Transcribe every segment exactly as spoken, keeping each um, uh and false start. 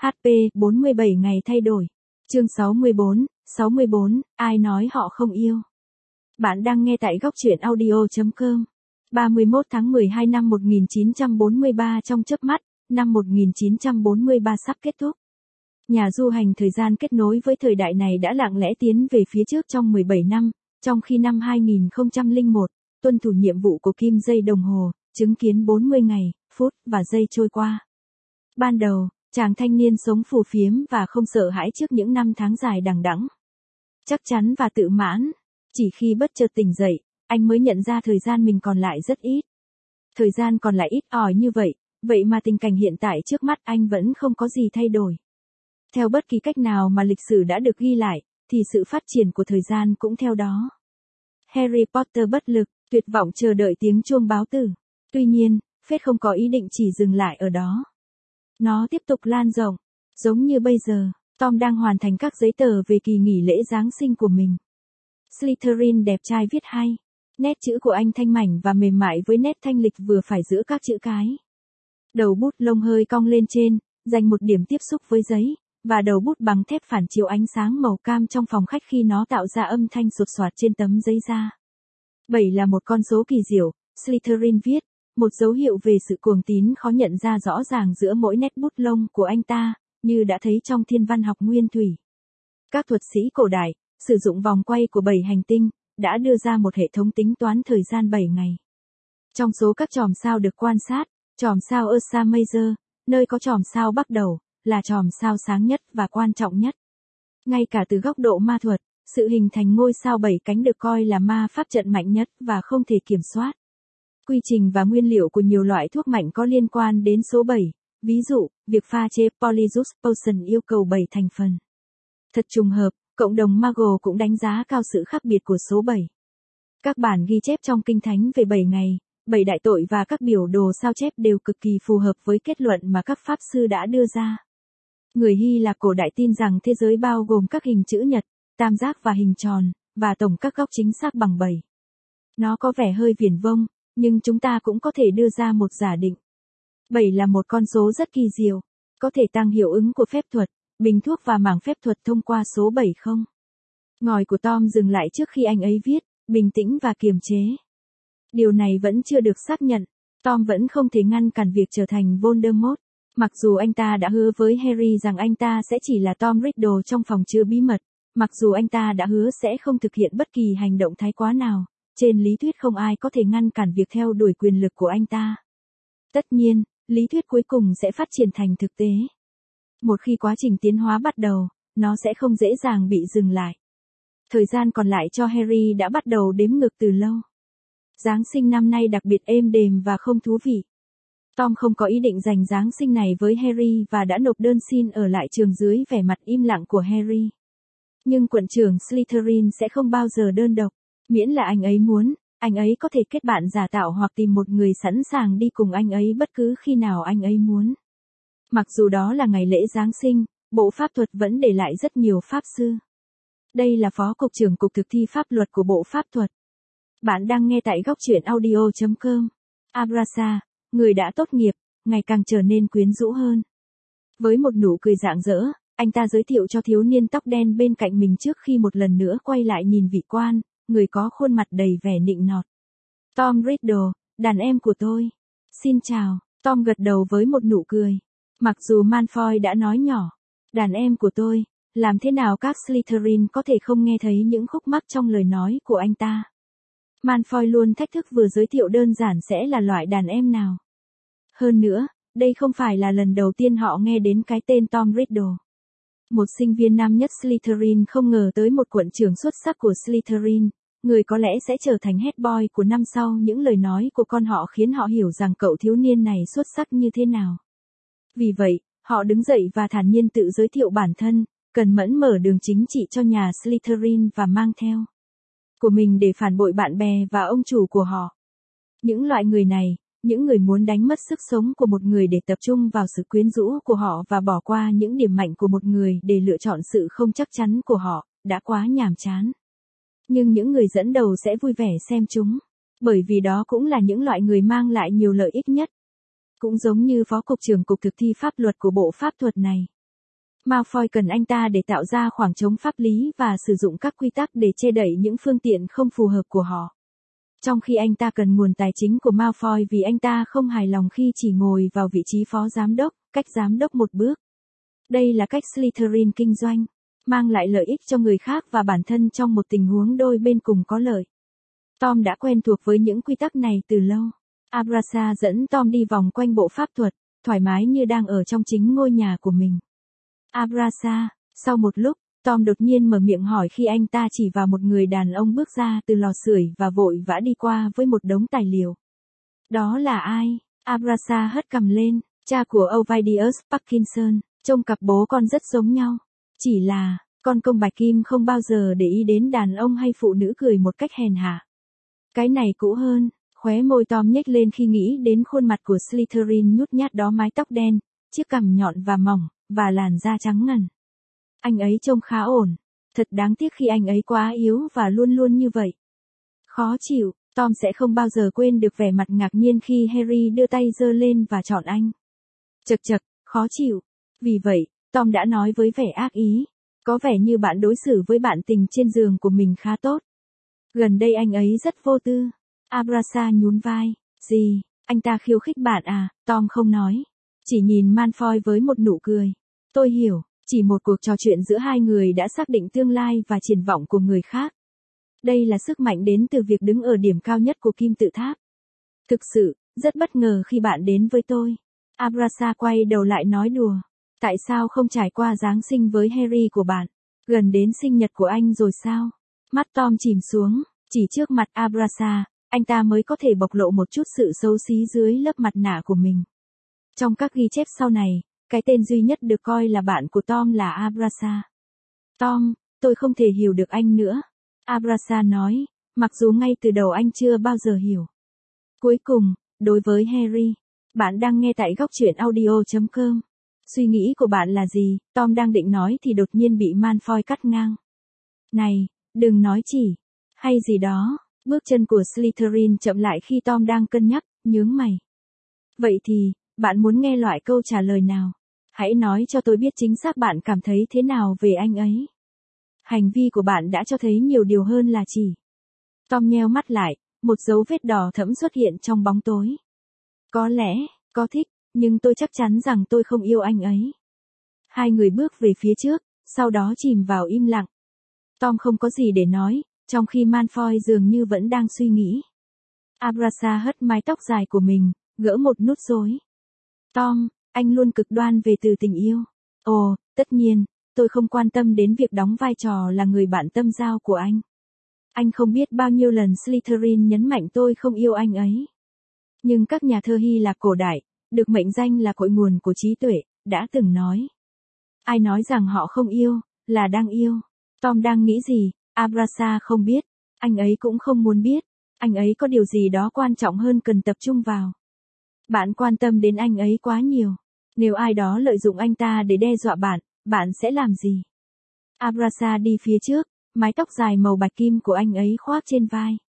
hát pê bốn mươi bảy ngày thay đổi. Chương sáu mươi bốn, sáu mươi bốn, ai nói họ không yêu. Bạn đang nghe tại góc truyện audio chấm com. ba mươi mốt tháng mười hai năm một nghìn chín trăm bốn mươi ba, trong chớp mắt, năm một nghìn chín trăm bốn mươi ba sắp kết thúc. Nhà du hành thời gian kết nối với thời đại này đã lặng lẽ tiến về phía trước trong mười bảy năm, trong khi năm hai nghìn không trăm lẻ một, tuân thủ nhiệm vụ của kim dây đồng hồ, chứng kiến bốn mươi ngày, phút và giây trôi qua. Ban đầu, chàng thanh niên sống phù phiếm và không sợ hãi trước những năm tháng dài đằng đẵng. Chắc chắn và tự mãn, chỉ khi bất chợt tỉnh dậy, anh mới nhận ra thời gian mình còn lại rất ít. Thời gian còn lại ít ỏi như vậy, vậy mà tình cảnh hiện tại trước mắt anh vẫn không có gì thay đổi. Theo bất kỳ cách nào mà lịch sử đã được ghi lại, thì sự phát triển của thời gian cũng theo đó. Harry Potter bất lực, tuyệt vọng chờ đợi tiếng chuông báo tử. Tuy nhiên, Fate không có ý định chỉ dừng lại ở đó. Nó tiếp tục lan rộng. Giống như bây giờ, Tom đang hoàn thành các giấy tờ về kỳ nghỉ lễ Giáng sinh của mình. Slytherin đẹp trai viết hay. Nét chữ của anh thanh mảnh và mềm mại với nét thanh lịch vừa phải giữa các chữ cái. Đầu bút lông hơi cong lên trên, dành một điểm tiếp xúc với giấy, và đầu bút bằng thép phản chiếu ánh sáng màu cam trong phòng khách khi nó tạo ra âm thanh sột soạt trên tấm giấy da. bảy là một con số kỳ diệu, Slytherin viết, một dấu hiệu về sự cuồng tín khó nhận ra rõ ràng giữa mỗi nét bút lông của anh ta, như đã thấy trong thiên văn học nguyên thủy. Các thuật sĩ cổ đại, sử dụng vòng quay của bảy hành tinh, đã đưa ra một hệ thống tính toán thời gian bảy ngày. Trong số các chòm sao được quan sát, chòm sao Ursa Major, nơi có chòm sao bắt đầu, là chòm sao sáng nhất và quan trọng nhất. Ngay cả từ góc độ ma thuật, sự hình thành ngôi sao bảy cánh được coi là ma pháp trận mạnh nhất và không thể kiểm soát. Quy trình và nguyên liệu của nhiều loại thuốc mạnh có liên quan đến số bảy, ví dụ, việc pha chế Polyjuice Potion yêu cầu bảy thành phần. Thật trùng hợp, cộng đồng Muggle cũng đánh giá cao sự khác biệt của số bảy. Các bản ghi chép trong Kinh Thánh về bảy ngày, bảy đại tội và các biểu đồ sao chép đều cực kỳ phù hợp với kết luận mà các pháp sư đã đưa ra. Người Hy Lạp cổ đại tin rằng thế giới bao gồm các hình chữ nhật, tam giác và hình tròn, và tổng các góc chính xác bằng bảy. Nó có vẻ hơi viển vông, nhưng chúng ta cũng có thể đưa ra một giả định. bảy là một con số rất kỳ diệu, có thể tăng hiệu ứng của phép thuật, bình thuốc và mảng phép thuật thông qua số bảy không? Ngòi của Tom dừng lại trước khi anh ấy viết, bình tĩnh và kiềm chế. Điều này vẫn chưa được xác nhận, Tom vẫn không thể ngăn cản việc trở thành Voldemort. Mặc dù anh ta đã hứa với Harry rằng anh ta sẽ chỉ là Tom Riddle trong phòng chứa bí mật, mặc dù anh ta đã hứa sẽ không thực hiện bất kỳ hành động thái quá nào, trên lý thuyết không ai có thể ngăn cản việc theo đuổi quyền lực của anh ta. Tất nhiên, lý thuyết cuối cùng sẽ phát triển thành thực tế. Một khi quá trình tiến hóa bắt đầu, nó sẽ không dễ dàng bị dừng lại. Thời gian còn lại cho Harry đã bắt đầu đếm ngược từ lâu. Giáng sinh năm nay đặc biệt êm đềm và không thú vị. Tom không có ý định dành Giáng sinh này với Harry và đã nộp đơn xin ở lại trường dưới vẻ mặt im lặng của Harry. Nhưng quận trưởng Slytherin sẽ không bao giờ đơn độc, miễn là anh ấy muốn, anh ấy có thể kết bạn giả tạo hoặc tìm một người sẵn sàng đi cùng anh ấy bất cứ khi nào anh ấy muốn. Mặc dù đó là ngày lễ Giáng sinh, Bộ Pháp thuật vẫn để lại rất nhiều pháp sư. Đây là Phó Cục trưởng Cục Thực thi Pháp luật của Bộ Pháp thuật. Bạn đang nghe tại góc truyện audio chấm com. Abrasa, người đã tốt nghiệp, ngày càng trở nên quyến rũ hơn. Với một nụ cười rạng rỡ, anh ta giới thiệu cho thiếu niên tóc đen bên cạnh mình trước khi một lần nữa quay lại nhìn vị quan, người có khuôn mặt đầy vẻ nịnh nọt. Tom Riddle, đàn em của tôi. Xin chào, Tom gật đầu với một nụ cười. Mặc dù Malfoy đã nói nhỏ, đàn em của tôi, làm thế nào các Slytherin có thể không nghe thấy những khúc mắc trong lời nói của anh ta. Malfoy luôn thách thức vừa giới thiệu đơn giản sẽ là loại đàn em nào. Hơn nữa, đây không phải là lần đầu tiên họ nghe đến cái tên Tom Riddle. Một sinh viên năm nhất Slytherin không ngờ tới một quận trưởng xuất sắc của Slytherin, người có lẽ sẽ trở thành head boy của năm sau. Những lời nói của con họ khiến họ hiểu rằng cậu thiếu niên này xuất sắc như thế nào. Vì vậy, họ đứng dậy và thản nhiên tự giới thiệu bản thân, cần mẫn mở đường chính trị cho nhà Slytherin và mang theo của mình để phản bội bạn bè và ông chủ của họ. Những loại người này, những người muốn đánh mất sức sống của một người để tập trung vào sự quyến rũ của họ và bỏ qua những điểm mạnh của một người để lựa chọn sự không chắc chắn của họ, đã quá nhàm chán. Nhưng những người dẫn đầu sẽ vui vẻ xem chúng, bởi vì đó cũng là những loại người mang lại nhiều lợi ích nhất. Cũng giống như Phó Cục trưởng Cục Thực thi Pháp luật của Bộ Pháp thuật này. Malfoy cần anh ta để tạo ra khoảng trống pháp lý và sử dụng các quy tắc để che đậy những phương tiện không phù hợp của họ. Trong khi anh ta cần nguồn tài chính của Malfoy vì anh ta không hài lòng khi chỉ ngồi vào vị trí phó giám đốc, cách giám đốc một bước. Đây là cách Slytherin kinh doanh, mang lại lợi ích cho người khác và bản thân trong một tình huống đôi bên cùng có lợi. Tom đã quen thuộc với những quy tắc này từ lâu. Abrasa dẫn Tom đi vòng quanh bộ pháp thuật, thoải mái như đang ở trong chính ngôi nhà của mình. Abrasa, sau một lúc, Tom đột nhiên mở miệng hỏi khi anh ta chỉ vào một người đàn ông bước ra từ lò sưởi và vội vã đi qua với một đống tài liệu. Đó là ai? Abrasa hất cằm lên, cha của Ovidius Parkinson, trông cặp bố con rất giống nhau. Chỉ là, con công bạch kim không bao giờ để ý đến đàn ông hay phụ nữ cười một cách hèn hạ. Cái này cũ hơn, khóe môi Tom nhếch lên khi nghĩ đến khuôn mặt của Slytherin nhút nhát đó, mái tóc đen, chiếc cằm nhọn và mỏng, và làn da trắng ngần. Anh ấy trông khá ổn, thật đáng tiếc khi anh ấy quá yếu và luôn luôn như vậy. Khó chịu, Tom sẽ không bao giờ quên được vẻ mặt ngạc nhiên khi Harry đưa tay giơ lên và chọn anh. Chật chật, khó chịu. Vì vậy, Tom đã nói với vẻ ác ý, có vẻ như bạn đối xử với bạn tình trên giường của mình khá tốt. Gần đây anh ấy rất vô tư. Abrasa nhún vai. Gì, anh ta khiêu khích bạn à? Tom không nói, chỉ nhìn Malfoy với một nụ cười. Tôi hiểu, chỉ một cuộc trò chuyện giữa hai người đã xác định tương lai và triển vọng của người khác. Đây là sức mạnh đến từ việc đứng ở điểm cao nhất của kim tự tháp. Thực sự, rất bất ngờ khi bạn đến với tôi. Abrasa quay đầu lại nói đùa. Tại sao không trải qua Giáng sinh với Harry của bạn? Gần đến sinh nhật của anh rồi sao? Mắt Tom chìm xuống, chỉ trước mặt Abrasa, anh ta mới có thể bộc lộ một chút sự xấu xí dưới lớp mặt nạ của mình. Trong các ghi chép sau này, cái tên duy nhất được coi là bạn của Tom là Abrasa. Tom, tôi không thể hiểu được anh nữa. Abrasa nói, mặc dù ngay từ đầu anh chưa bao giờ hiểu. Cuối cùng, đối với Harry, bạn đang nghe tại góc truyện audio chấm com. Suy nghĩ của bạn là gì? Tom đang định nói thì đột nhiên bị Malfoy cắt ngang. Này, đừng nói chỉ, hay gì đó. Bước chân của Slytherin chậm lại khi Tom đang cân nhắc, nhướng mày. Vậy thì, bạn muốn nghe loại câu trả lời nào? Hãy nói cho tôi biết chính xác bạn cảm thấy thế nào về anh ấy. Hành vi của bạn đã cho thấy nhiều điều hơn là chỉ. Tom nheo mắt lại, một dấu vết đỏ thẫm xuất hiện trong bóng tối. Có lẽ, có thích, nhưng tôi chắc chắn rằng tôi không yêu anh ấy. Hai người bước về phía trước, sau đó chìm vào im lặng. Tom không có gì để nói, trong khi Malfoy dường như vẫn đang suy nghĩ. Abrasa hất mái tóc dài của mình, gỡ một nút rối. Tom, anh luôn cực đoan về từ tình yêu. Ồ, tất nhiên, tôi không quan tâm đến việc đóng vai trò là người bạn tâm giao của anh. Anh không biết bao nhiêu lần Slytherin nhấn mạnh tôi không yêu anh ấy. Nhưng các nhà thơ Hy Lạp cổ đại, được mệnh danh là cội nguồn của trí tuệ, đã từng nói. Ai nói rằng họ không yêu, là đang yêu. Tom đang nghĩ gì? Abrasa không biết. Anh ấy cũng không muốn biết. Anh ấy có điều gì đó quan trọng hơn cần tập trung vào. Bạn quan tâm đến anh ấy quá nhiều. Nếu ai đó lợi dụng anh ta để đe dọa bạn, bạn sẽ làm gì? Abrasa đi phía trước, mái tóc dài màu bạch kim của anh ấy khoác trên vai.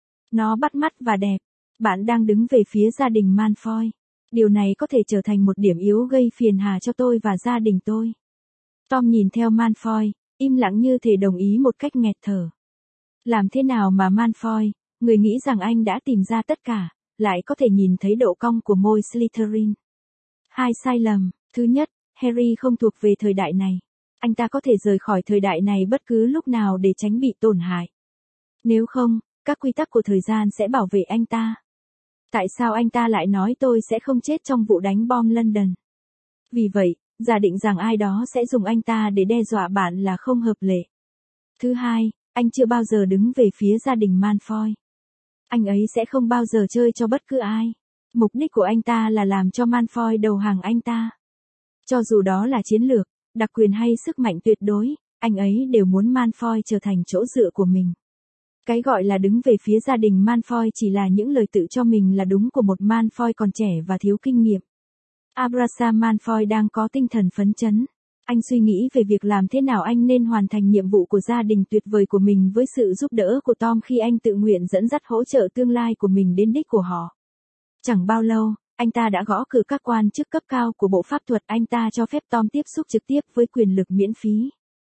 Nó bắt mắt và đẹp. Bạn đang đứng về phía gia đình Malfoy. Điều này có thể trở thành một điểm yếu gây phiền hà cho tôi và gia đình tôi. Tom nhìn theo Malfoy, im lặng như thể đồng ý một cách nghẹt thở. Làm thế nào mà Malfoy, người nghĩ rằng anh đã tìm ra tất cả, lại có thể nhìn thấy độ cong của môi Slytherin? Hai sai lầm. Thứ nhất, Harry không thuộc về thời đại này. Anh ta có thể rời khỏi thời đại này bất cứ lúc nào để tránh bị tổn hại. Nếu không, các quy tắc của thời gian sẽ bảo vệ anh ta. Tại sao anh ta lại nói tôi sẽ không chết trong vụ đánh bom London? Vì vậy, giả định rằng ai đó sẽ dùng anh ta để đe dọa bạn là không hợp lệ. Thứ hai, anh chưa bao giờ đứng về phía gia đình Malfoy. Anh ấy sẽ không bao giờ chơi cho bất cứ ai. Mục đích của anh ta là làm cho Malfoy đầu hàng anh ta. Cho dù đó là chiến lược, đặc quyền hay sức mạnh tuyệt đối, anh ấy đều muốn Malfoy trở thành chỗ dựa của mình. Cái gọi là đứng về phía gia đình Malfoy chỉ là những lời tự cho mình là đúng của một Malfoy còn trẻ và thiếu kinh nghiệm. Abrasa Malfoy đang có tinh thần phấn chấn. Anh suy nghĩ về việc làm thế nào anh nên hoàn thành nhiệm vụ của gia đình tuyệt vời của mình với sự giúp đỡ của Tom khi anh tự nguyện dẫn dắt hỗ trợ tương lai của mình đến đích của họ. Chẳng bao lâu, Anh ta đã gõ cửa các quan chức cấp cao của bộ pháp thuật, anh ta cho phép Tom tiếp xúc trực tiếp với quyền lực miễn phí.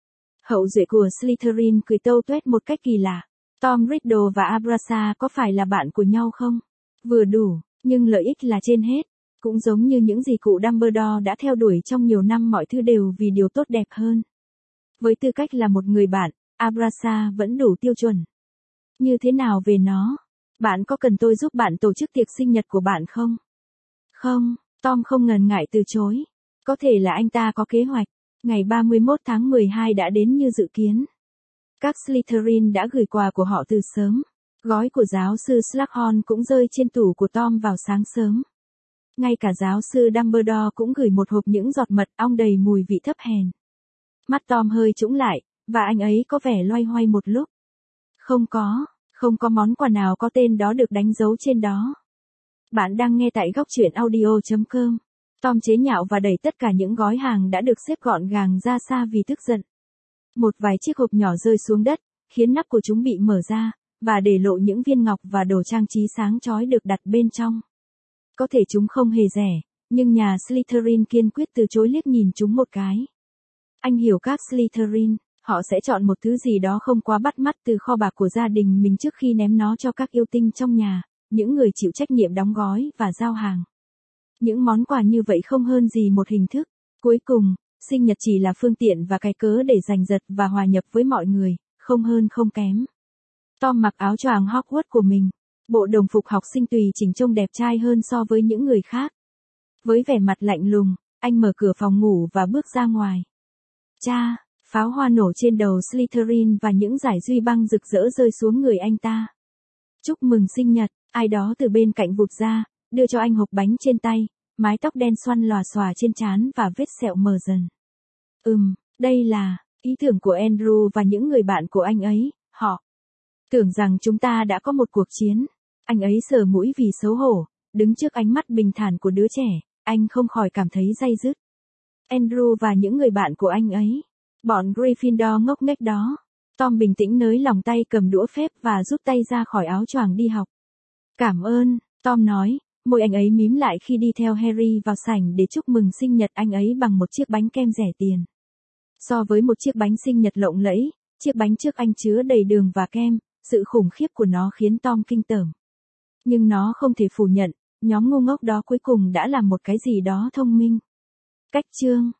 Hậu duệ của Slytherin cười tâu tuét một cách kỳ lạ. Tom Riddle và Abrasa có phải là bạn của nhau không? Vừa đủ, nhưng lợi ích là trên hết. Cũng giống như những gì cụ Dumbledore đã theo đuổi trong nhiều năm, mọi thứ đều vì điều tốt đẹp hơn. Với tư cách là một người bạn, Abrasa vẫn đủ tiêu chuẩn. Như thế nào về nó? Bạn có cần tôi giúp bạn tổ chức tiệc sinh nhật của bạn không? Không, Tom không ngần ngại từ chối. Có thể là anh ta có kế hoạch. Ngày ba mươi mốt tháng mười hai đã đến như dự kiến. Các Slytherin đã gửi quà của họ từ sớm. Gói của giáo sư Slughorn cũng rơi trên tủ của Tom vào sáng sớm. Ngay cả giáo sư Dumbledore cũng gửi một hộp những giọt mật ong đầy mùi vị thấp hèn. Mắt Tom hơi trũng lại, và anh ấy có vẻ loay hoay một lúc. Không có, không có món quà nào có tên đó được đánh dấu trên đó. Bạn đang nghe tại góc truyện audio chấm com. Tom chế nhạo và đẩy tất cả những gói hàng đã được xếp gọn gàng ra xa vì tức giận. Một vài chiếc hộp nhỏ rơi xuống đất, khiến nắp của chúng bị mở ra, và để lộ những viên ngọc và đồ trang trí sáng chói được đặt bên trong. Có thể chúng không hề rẻ, nhưng nhà Slytherin kiên quyết từ chối liếc nhìn chúng một cái. Anh hiểu các Slytherin, họ sẽ chọn một thứ gì đó không quá bắt mắt từ kho bạc của gia đình mình trước khi ném nó cho các yêu tinh trong nhà, những người chịu trách nhiệm đóng gói và giao hàng. Những món quà như vậy không hơn gì một hình thức. Cuối cùng, sinh nhật chỉ là phương tiện và cái cớ để giành giật và hòa nhập với mọi người, không hơn không kém. Tom mặc áo choàng Hogwarts của mình. Bộ đồng phục học sinh tùy chỉnh trông đẹp trai hơn so với những người khác. Với vẻ mặt lạnh lùng, anh mở cửa phòng ngủ và bước ra ngoài. Cha, pháo hoa nổ trên đầu Slytherin và những dải duy băng rực rỡ rơi xuống người anh ta. Chúc mừng sinh nhật, ai đó từ bên cạnh vụt ra, đưa cho anh hộp bánh trên tay, mái tóc đen xoăn lòa xòa trên trán và vết sẹo mờ dần. Ừm, đây là ý tưởng của Andrew và những người bạn của anh ấy, họ tưởng rằng chúng ta đã có một cuộc chiến. Anh ấy sờ mũi vì xấu hổ, đứng trước ánh mắt bình thản của đứa trẻ, anh không khỏi cảm thấy day dứt. Andrew và những người bạn của anh ấy, bọn Gryffindor ngốc nghếch đó. Tom bình tĩnh nới lỏng tay cầm đũa phép và rút tay ra khỏi áo choàng đi học. Cảm ơn, Tom nói, môi anh ấy mím lại khi đi theo Harry vào sảnh để chúc mừng sinh nhật anh ấy bằng một chiếc bánh kem rẻ tiền. So với một chiếc bánh sinh nhật lộng lẫy, chiếc bánh trước anh chứa đầy đường và kem, sự khủng khiếp của nó khiến Tom kinh tởm. Nhưng nó không thể phủ nhận, nhóm ngu ngốc đó cuối cùng đã làm một cái gì đó thông minh. Cách chương